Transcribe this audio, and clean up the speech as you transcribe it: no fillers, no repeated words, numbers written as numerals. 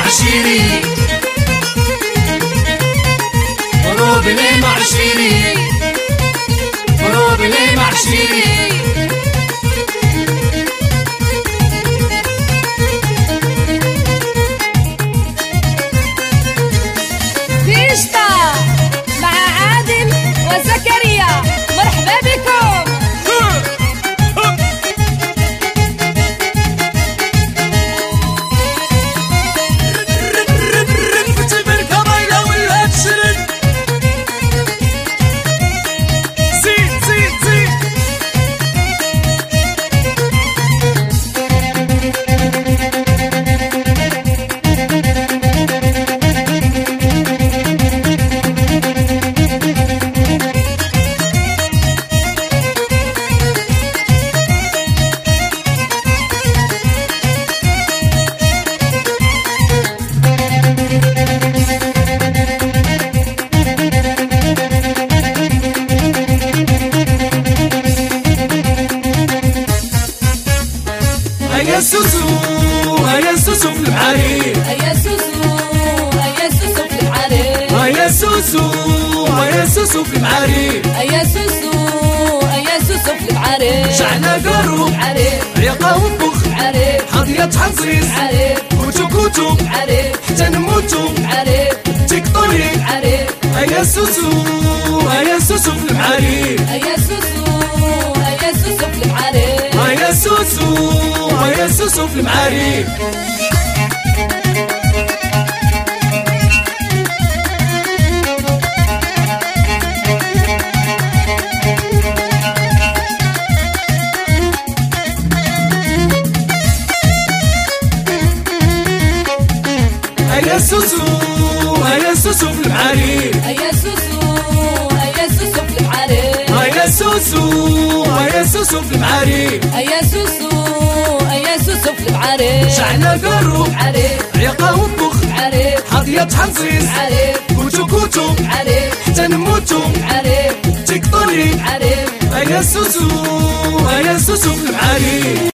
معشيري قروب لي معشيري قروب لي معشيري فيشتا مع عادل وزكريا، مرحبا بكم. هيا سوسو هيا سوسو في الحرير، هيا سوسو هيا سوسو في الحرير، هيا سوسو هيا سوسو في الحرير، هيا سوسو هيا سوسو في الحرير، شعنا قارو الحرير، عيقة ونبخ الحرير، حاضية حنصيص الحرير، كوتو كوتو الحرير، حتى نموتو الحرير، تيكطوني الحرير، هيا سوسو هيا سوسو في الحرير، هيا سوسو هيا سوسو في الحرير، هيا سوسو هيا سوسو في المعاريف. هيا سوسو هيا سوسو في المعاريف، هيا سوسو هيا سوسو في الحرير، هيا سوسو هيا سوسو في المعاريف، هيا سوسو هيا سوسو في الحرير، شعنا قارو الحرير، عيقة ونبخ الحرير، حاضية حنصيص الحرير، كوتو كوتو الحرير، حتى نموتو الحرير، تيكطوني الحرير. هيا سوسو هيا سوسو في المعاريف.